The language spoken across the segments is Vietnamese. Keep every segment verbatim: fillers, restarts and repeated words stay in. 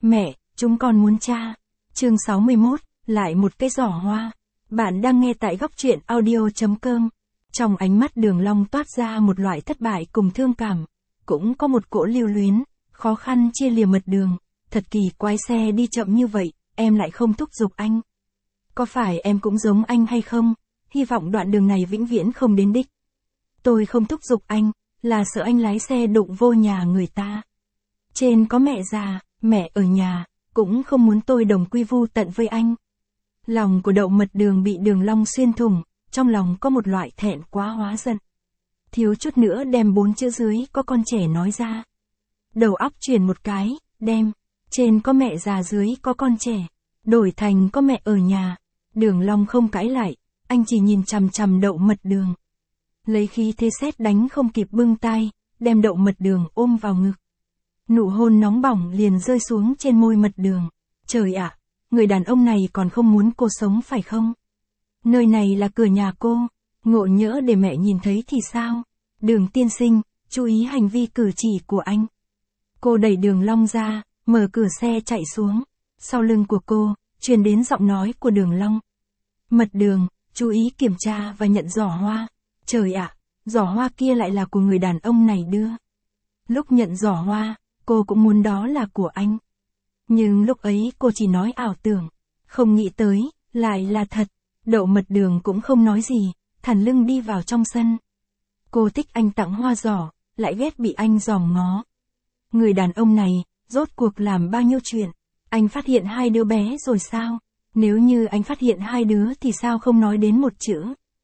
Mẹ, chúng con muốn cha. Chương sáu mươi mốt, lại một cái giỏ hoa. Bạn đang nghe tại góc truyện audio chấm com. Trong ánh mắt Đường Long toát ra một loại thất bại cùng thương cảm. Cũng có một cỗ lưu luyến, khó khăn chia lìa mật đường. Thật kỳ quái, xe đi chậm như vậy, em lại không thúc giục anh. Có phải em cũng giống anh hay không? Hy vọng đoạn đường này vĩnh viễn không đến đích. Tôi không thúc giục anh, là sợ anh lái xe đụng vô nhà người ta. Trên có mẹ già, mẹ ở nhà, cũng không muốn tôi đồng quy vu tận với anh. Lòng của Đậu Mật Đường bị Đường Long xuyên thủng, trong lòng có một loại thẹn quá hóa giận. Thiếu chút nữa đem bốn chữ dưới có con trẻ nói ra. Đầu óc chuyển một cái, đem, trên có mẹ già dưới có con trẻ, đổi thành có mẹ ở nhà. Đường Long không cãi lại, anh chỉ nhìn chằm chằm Đậu Mật Đường. Lấy khí thế sét đánh không kịp bưng tay, đem Đậu Mật Đường ôm vào ngực. Nụ hôn nóng bỏng liền rơi xuống trên môi Mật Đường. Trời ạ, người đàn ông này còn không muốn cô sống phải không? Nơi này là cửa nhà cô, ngộ nhỡ để mẹ nhìn thấy thì sao? Đường tiên sinh, chú ý hành vi cử chỉ của anh. Cô đẩy Đường Long ra, mở cửa xe chạy xuống. Sau lưng của cô, truyền đến giọng nói của Đường Long. Mật Đường, chú ý kiểm tra và nhận giỏ hoa. Trời ạ, giỏ hoa kia lại là của người đàn ông này đưa. Lúc nhận giỏ hoa, cô cũng muốn đó là của anh. Nhưng lúc ấy cô chỉ nói ảo tưởng, không nghĩ tới, lại là thật. Đậu Mật Đường cũng không nói gì, thản lưng đi vào trong sân. Cô thích anh tặng hoa giỏ, lại ghét bị anh dòm ngó. Người đàn ông này, rốt cuộc làm bao nhiêu chuyện. Anh phát hiện hai đứa bé rồi sao? Nếu như anh phát hiện hai đứa thì sao không nói đến một chữ?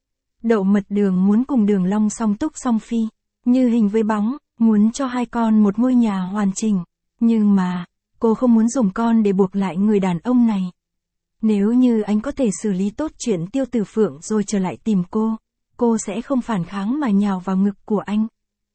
Đậu Mật Đường muốn cùng Đường Long song túc song phi, như hình với bóng, muốn cho hai con một ngôi nhà hoàn chỉnh. Nhưng mà, cô không muốn dùng con để buộc lại người đàn ông này. Nếu như anh có thể xử lý tốt chuyện Tiêu Tử Phượng rồi trở lại tìm cô, cô sẽ không phản kháng mà nhào vào ngực của anh.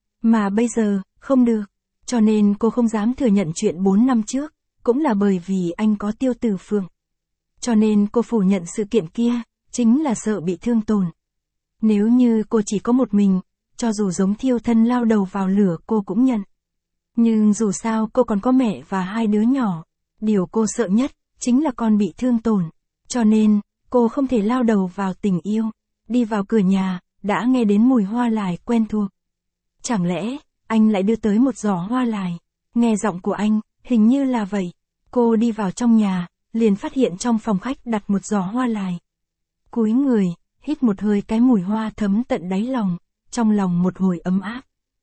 Mà bây giờ, không được. Cho nên cô không dám thừa nhận chuyện bốn năm trước, cũng là bởi vì anh có Tiêu Tử Phượng. Cho nên cô phủ nhận sự kiện kia, chính là sợ bị thương tổn. Nếu như cô chỉ có một mình, cho dù giống thiêu thân lao đầu vào lửa cô cũng nhận. Nhưng dù sao cô còn có mẹ và hai đứa nhỏ. Điều cô sợ nhất, chính là con bị thương tổn. Cho nên, cô không thể lao đầu vào tình yêu. Đi vào cửa nhà, đã nghe đến mùi hoa lài quen thuộc. Chẳng lẽ, anh lại đưa tới một giỏ hoa lài? Nghe giọng của anh, hình như là vậy. Cô đi vào trong nhà, liền phát hiện trong phòng khách đặt một giỏ hoa lài. Cúi người, hít một hơi cái mùi hoa thấm tận đáy lòng, trong lòng một hồi ấm áp.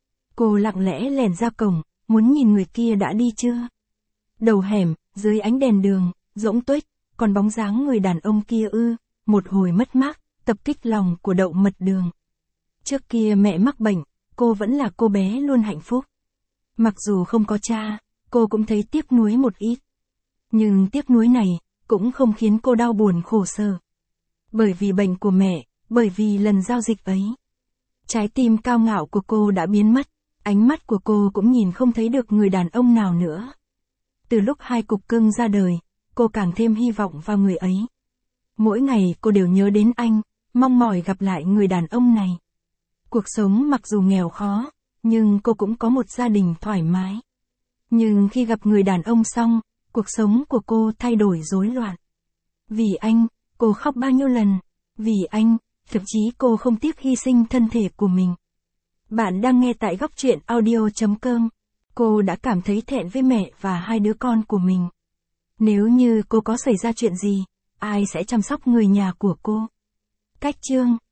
Cô lặng lẽ lèn ra cổng, muốn nhìn người kia đã đi chưa. Đầu hẻm, dưới ánh đèn đường, rỗng tuếch, còn bóng dáng người đàn ông kia ư, một hồi mất mát, tập kích lòng của Đậu Mật Đường. Trước kia mẹ mắc bệnh, cô vẫn là cô bé luôn hạnh phúc. Mặc dù không có cha, cô cũng thấy tiếc nuối một ít. Nhưng tiếc nuối này, cũng không khiến cô đau buồn khổ sở. Bởi vì bệnh của mẹ, bởi vì lần giao dịch ấy. Trái tim cao ngạo của cô đã biến mất, ánh mắt của cô cũng nhìn không thấy được người đàn ông nào nữa. Từ lúc hai cục cưng ra đời, cô càng thêm hy vọng vào người ấy. Mỗi ngày cô đều nhớ đến anh, mong mỏi gặp lại người đàn ông này. Cuộc sống mặc dù nghèo khó, nhưng cô cũng có một gia đình thoải mái. Nhưng khi gặp người đàn ông xong, cuộc sống của cô thay đổi rối loạn. Vì anh, cô khóc bao nhiêu lần. Vì anh, thậm chí cô không tiếc hy sinh thân thể của mình. Bạn đang nghe tại góc truyện audio chấm com. Cô đã cảm thấy thẹn với mẹ và hai đứa con của mình. Nếu như cô có xảy ra chuyện gì, ai sẽ chăm sóc người nhà của cô? Cách chương